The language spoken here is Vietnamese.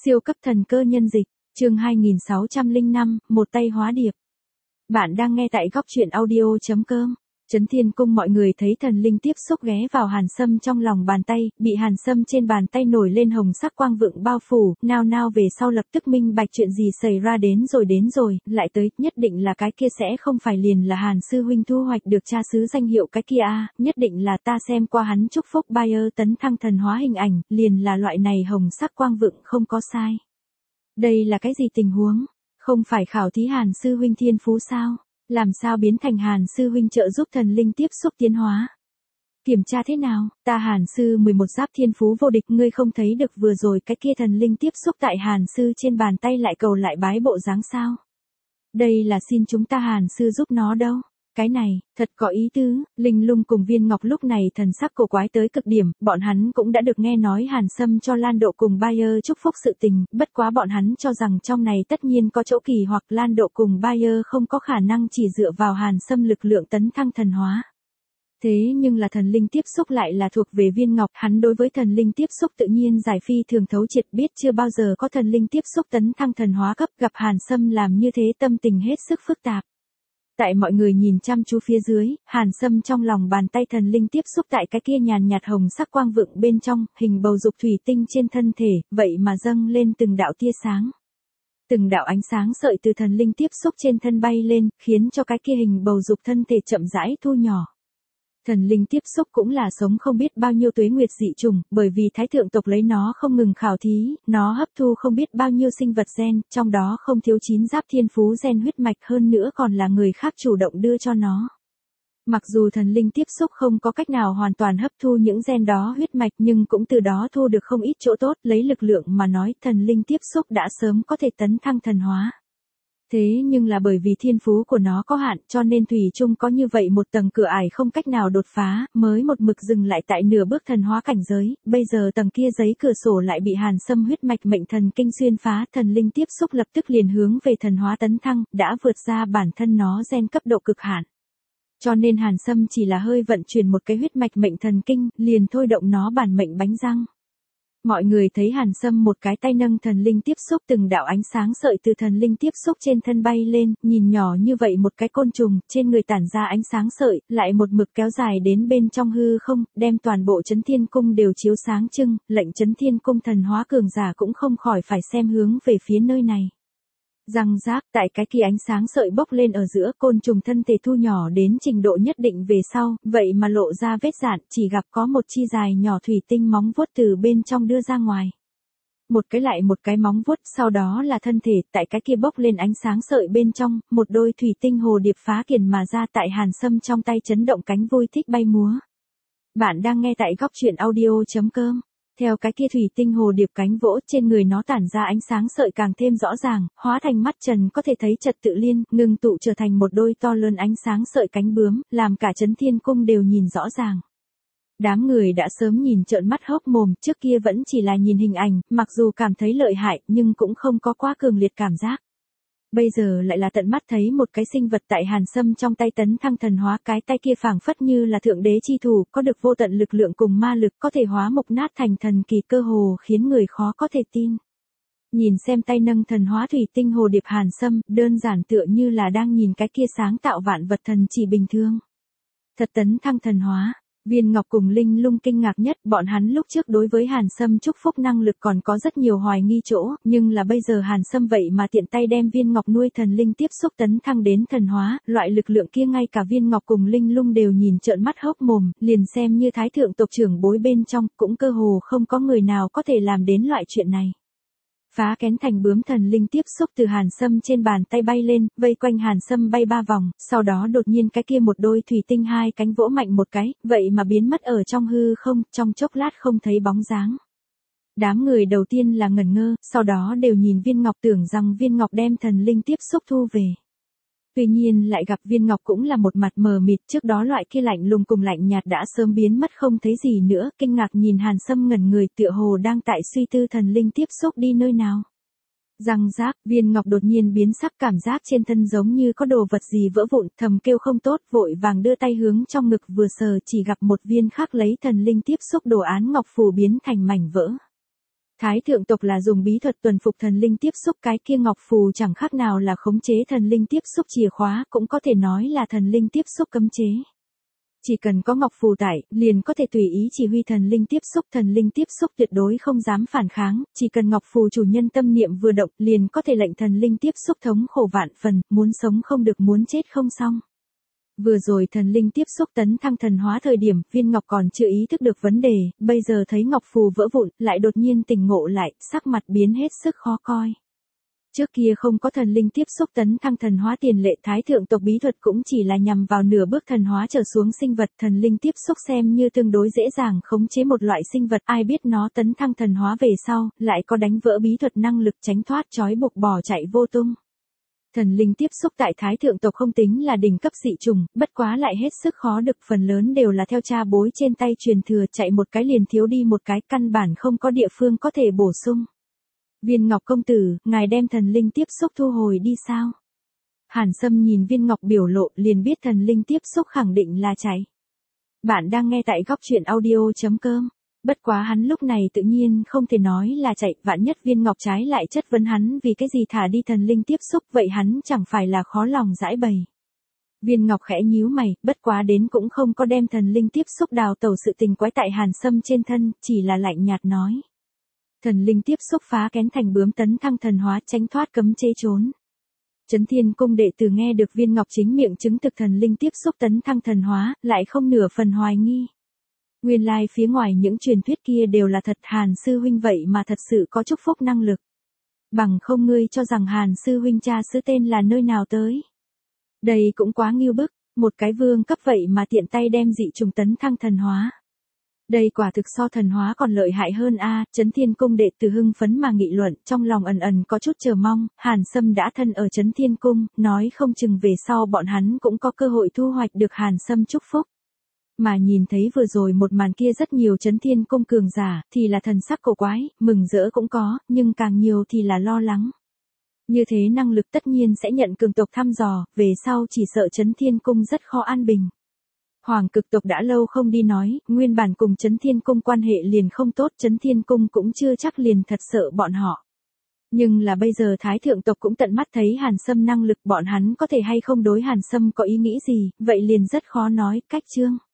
Siêu cấp thần cơ nhân dịch, chương 2605, một tay hóa điệp. Bạn đang nghe tại góc truyện audio.com. Trấn Thiên Cung mọi người thấy thần linh tiếp xúc ghé vào Hàn Sâm trong lòng bàn tay, bị Hàn Sâm trên bàn tay nổi lên hồng sắc quang vượng bao phủ, nao về sau lập tức minh bạch chuyện gì xảy ra đến rồi, lại tới, nhất định là cái kia sẽ không phải liền là Hàn sư huynh thu hoạch được cha xứ danh hiệu cái kia a, nhất định là ta xem qua hắn chúc phúc Bayer tấn thăng thần hóa hình ảnh, liền là loại này hồng sắc quang vượng không có sai. Đây là cái gì tình huống? Không phải khảo thí Hàn sư huynh thiên phú sao? Làm sao biến thành Hàn sư huynh trợ giúp thần linh tiếp xúc tiến hóa? Kiểm tra thế nào? Ta Hàn sư 11 giáp thiên phú vô địch, ngươi không thấy được vừa rồi cái kia thần linh tiếp xúc tại Hàn sư trên bàn tay lại cầu lại bái bộ dáng sao? Đây là xin chúng ta Hàn sư giúp nó đâu. Cái này, thật có ý tứ. Linh Lung cùng Viên Ngọc lúc này thần sắc cổ quái tới cực điểm, bọn hắn cũng đã được nghe nói Hàn Sâm cho Lan Độ cùng Bayer chúc phúc sự tình, bất quá bọn hắn cho rằng trong này tất nhiên có chỗ kỳ hoặc Lan Độ cùng Bayer không có khả năng chỉ dựa vào Hàn Sâm lực lượng tấn thăng thần hóa. Thế nhưng là thần linh tiếp xúc lại là thuộc về Viên Ngọc, hắn đối với thần linh tiếp xúc tự nhiên giải phi thường thấu triệt, biết chưa bao giờ có thần linh tiếp xúc tấn thăng thần hóa cấp, gặp Hàn Sâm làm như thế tâm tình hết sức phức tạp. Tại mọi người nhìn chăm chú phía dưới, Hàn Sâm trong lòng bàn tay thần linh tiếp xúc tại cái kia nhàn nhạt hồng sắc quang vượng bên trong, hình bầu dục thủy tinh trên thân thể, vậy mà dâng lên từng đạo tia sáng. Từng đạo ánh sáng sợi từ thần linh tiếp xúc trên thân bay lên, khiến cho cái kia hình bầu dục thân thể chậm rãi thu nhỏ. Thần linh tiếp xúc cũng là sống không biết bao nhiêu tuế nguyệt dị trùng, bởi vì thái thượng tộc lấy nó không ngừng khảo thí, nó hấp thu không biết bao nhiêu sinh vật gen, trong đó không thiếu 9 giáp thiên phú gen huyết mạch, hơn nữa còn là người khác chủ động đưa cho nó. Mặc dù thần linh tiếp xúc không có cách nào hoàn toàn hấp thu những gen đó huyết mạch, nhưng cũng từ đó thu được không ít chỗ tốt, lấy lực lượng mà nói, thần linh tiếp xúc đã sớm có thể tấn thăng thần hóa. Thế nhưng là bởi vì thiên phú của nó có hạn, cho nên thủy chung có như vậy một tầng cửa ải không cách nào đột phá, mới một mực dừng lại tại nửa bước thần hóa cảnh giới, bây giờ tầng kia giấy cửa sổ lại bị Hàn Sâm huyết mạch mệnh thần kinh xuyên phá, thần linh tiếp xúc lập tức liền hướng về thần hóa tấn thăng, đã vượt ra bản thân nó gen cấp độ cực hạn. Cho nên Hàn Sâm chỉ là hơi vận chuyển một cái huyết mạch mệnh thần kinh, liền thôi động nó bản mệnh bánh răng. Mọi người thấy Hàn Sâm một cái tay nâng thần linh tiếp xúc, từng đạo ánh sáng sợi từ thần linh tiếp xúc trên thân bay lên, nhìn nhỏ như vậy một cái côn trùng, trên người tản ra ánh sáng sợi, lại một mực kéo dài đến bên trong hư không, đem toàn bộ Trấn Thiên Cung đều chiếu sáng trưng, lệnh Trấn Thiên Cung thần hóa cường giả cũng không khỏi phải xem hướng về phía nơi này. Răng rác, tại cái kia ánh sáng sợi bốc lên ở giữa, côn trùng thân thể thu nhỏ đến trình độ nhất định về sau, vậy mà lộ ra vết rạn, chỉ gặp có một chi dài nhỏ thủy tinh móng vuốt từ bên trong đưa ra ngoài. Một cái lại một cái móng vuốt, sau đó là thân thể, tại cái kia bốc lên ánh sáng sợi bên trong, một đôi thủy tinh hồ điệp phá kiền mà ra, tại Hàn Sâm trong tay chấn động cánh vui thích bay múa. Bạn đang nghe tại góc truyện audio.com. Theo cái kia thủy tinh hồ điệp cánh vỗ, trên người nó tản ra ánh sáng sợi càng thêm rõ ràng, hóa thành mắt trần có thể thấy trật tự liên, ngưng tụ trở thành một đôi to lớn ánh sáng sợi cánh bướm, làm cả Trấn Thiên Cung đều nhìn rõ ràng. Đám người đã sớm nhìn trợn mắt hốc mồm, trước kia vẫn chỉ là nhìn hình ảnh, mặc dù cảm thấy lợi hại, nhưng cũng không có quá cường liệt cảm giác. Bây giờ lại là tận mắt thấy một cái sinh vật tại Hàn Sâm trong tay tấn thăng thần hóa, cái tay kia phảng phất như là thượng đế chi thủ, có được vô tận lực lượng cùng ma lực, có thể hóa mục nát thành thần kỳ, cơ hồ khiến người khó có thể tin. Nhìn xem tay nâng thần hóa thủy tinh hồ điệp Hàn Sâm, đơn giản tựa như là đang nhìn cái kia sáng tạo vạn vật thần chỉ bình thường. Thật tấn thăng thần hóa. Viên Ngọc cùng Linh Lung kinh ngạc nhất, bọn hắn lúc trước đối với Hàn Sâm chúc phúc năng lực còn có rất nhiều hoài nghi chỗ, nhưng là bây giờ Hàn Sâm vậy mà tiện tay đem Viên Ngọc nuôi thần linh tiếp xúc tấn thăng đến thần hóa, loại lực lượng kia ngay cả Viên Ngọc cùng Linh Lung đều nhìn trợn mắt hốc mồm, liền xem như thái thượng tộc trưởng bối bên trong, cũng cơ hồ không có người nào có thể làm đến loại chuyện này. Phá kén thành bướm thần linh tiếp xúc từ Hàn Sâm trên bàn tay bay lên, vây quanh Hàn Sâm bay 3 vòng, sau đó đột nhiên cái kia một đôi thủy tinh hai cánh vỗ mạnh một cái, vậy mà biến mất ở trong hư không, trong chốc lát không thấy bóng dáng. Đám người đầu tiên là ngẩn ngơ, sau đó đều nhìn Viên Ngọc, tưởng rằng Viên Ngọc đem thần linh tiếp xúc thu về. Tuy nhiên lại gặp Viên Ngọc cũng là một mặt mờ mịt, trước đó loại kia lạnh lùng cùng lạnh nhạt đã sớm biến mất không thấy gì nữa, kinh ngạc nhìn Hàn Sâm ngẩn người, tựa hồ đang tại suy tư thần linh tiếp xúc đi nơi nào. Răng rác, Viên Ngọc đột nhiên biến sắc, cảm giác trên thân giống như có đồ vật gì vỡ vụn, thầm kêu không tốt, vội vàng đưa tay hướng trong ngực vừa sờ, chỉ gặp một viên khác lấy thần linh tiếp xúc đồ án ngọc phù biến thành mảnh vỡ. Thái thượng tộc là dùng bí thuật tuần phục thần linh tiếp xúc, cái kia ngọc phù chẳng khác nào là khống chế thần linh tiếp xúc chìa khóa, cũng có thể nói là thần linh tiếp xúc cấm chế. Chỉ cần có ngọc phù tại, liền có thể tùy ý chỉ huy thần linh tiếp xúc tuyệt đối không dám phản kháng, chỉ cần ngọc phù chủ nhân tâm niệm vừa động, liền có thể lệnh thần linh tiếp xúc thống khổ vạn phần, muốn sống không được muốn chết không xong. Vừa rồi thần linh tiếp xúc tấn thăng thần hóa thời điểm, viên ngọc còn chưa ý thức được vấn đề, bây giờ thấy ngọc phù vỡ vụn, lại đột nhiên tỉnh ngộ lại, sắc mặt biến hết sức khó coi. Trước kia không có thần linh tiếp xúc tấn thăng thần hóa tiền lệ, thái thượng tộc bí thuật cũng chỉ là nhằm vào nửa bước thần hóa trở xuống sinh vật, thần linh tiếp xúc xem như tương đối dễ dàng khống chế một loại sinh vật, ai biết nó tấn thăng thần hóa về sau, lại có đánh vỡ bí thuật năng lực tránh thoát trói buộc bỏ chạy vô tung. Thần linh tiếp xúc tại thái thượng tộc không tính là đỉnh cấp dị trùng, bất quá lại hết sức khó được, phần lớn đều là theo cha bối trên tay truyền thừa, chạy một cái liền thiếu đi một cái, căn bản không có địa phương có thể bổ sung. Viên Ngọc công tử, ngài đem thần linh tiếp xúc thu hồi đi sao? Hàn Sâm nhìn Viên Ngọc biểu lộ liền biết thần linh tiếp xúc khẳng định là chạy. Bạn đang nghe tại góc truyện audio.com. Bất quá hắn lúc này tự nhiên không thể nói là chạy, vạn nhất Viên Ngọc trái lại chất vấn hắn vì cái gì thả đi thần linh tiếp xúc, vậy hắn chẳng phải là khó lòng giải bày. Viên Ngọc khẽ nhíu mày, bất quá đến cũng không có đem thần linh tiếp xúc đào tẩu sự tình quái tại Hàn Sâm trên thân, chỉ là lạnh nhạt nói. Thần linh tiếp xúc phá kén thành bướm tấn thăng thần hóa, tránh thoát cấm chế trốn. Chấn Thiên cung đệ tử nghe được Viên Ngọc chính miệng chứng thực thần linh tiếp xúc tấn thăng thần hóa, lại không nửa phần hoài nghi. Nguyên lai phía ngoài những truyền thuyết kia đều là thật, Hàn sư huynh vậy mà thật sự có chúc phúc năng lực. Bằng không ngươi cho rằng Hàn sư huynh cha xứ tên là nơi nào tới. Đây cũng quá nghiêu bức, một cái vương cấp vậy mà tiện tay đem dị trùng tấn thăng thần hóa. Đây quả thực so thần hóa còn lợi hại hơn a. Chấn Thiên cung đệ tử hưng phấn mà nghị luận, trong lòng ẩn ẩn có chút chờ mong, Hàn Sâm đã thân ở Chấn Thiên cung, nói không chừng về sau bọn hắn cũng có cơ hội thu hoạch được Hàn Sâm chúc phúc. Mà nhìn thấy vừa rồi một màn kia rất nhiều Chấn Thiên cung cường giả, thì là thần sắc cổ quái, mừng rỡ cũng có, nhưng càng nhiều thì là lo lắng. Như thế năng lực tất nhiên sẽ nhận cường tộc thăm dò, về sau chỉ sợ Chấn Thiên cung rất khó an bình. Hoàng cực tộc đã lâu không đi nói, nguyên bản cùng Chấn Thiên cung quan hệ liền không tốt, Chấn Thiên cung cũng chưa chắc liền thật sợ bọn họ. Nhưng là bây giờ Thái thượng tộc cũng tận mắt thấy Hàn Sâm năng lực, bọn hắn có thể hay không đối Hàn Sâm có ý nghĩ gì, vậy liền rất khó nói, cách chương.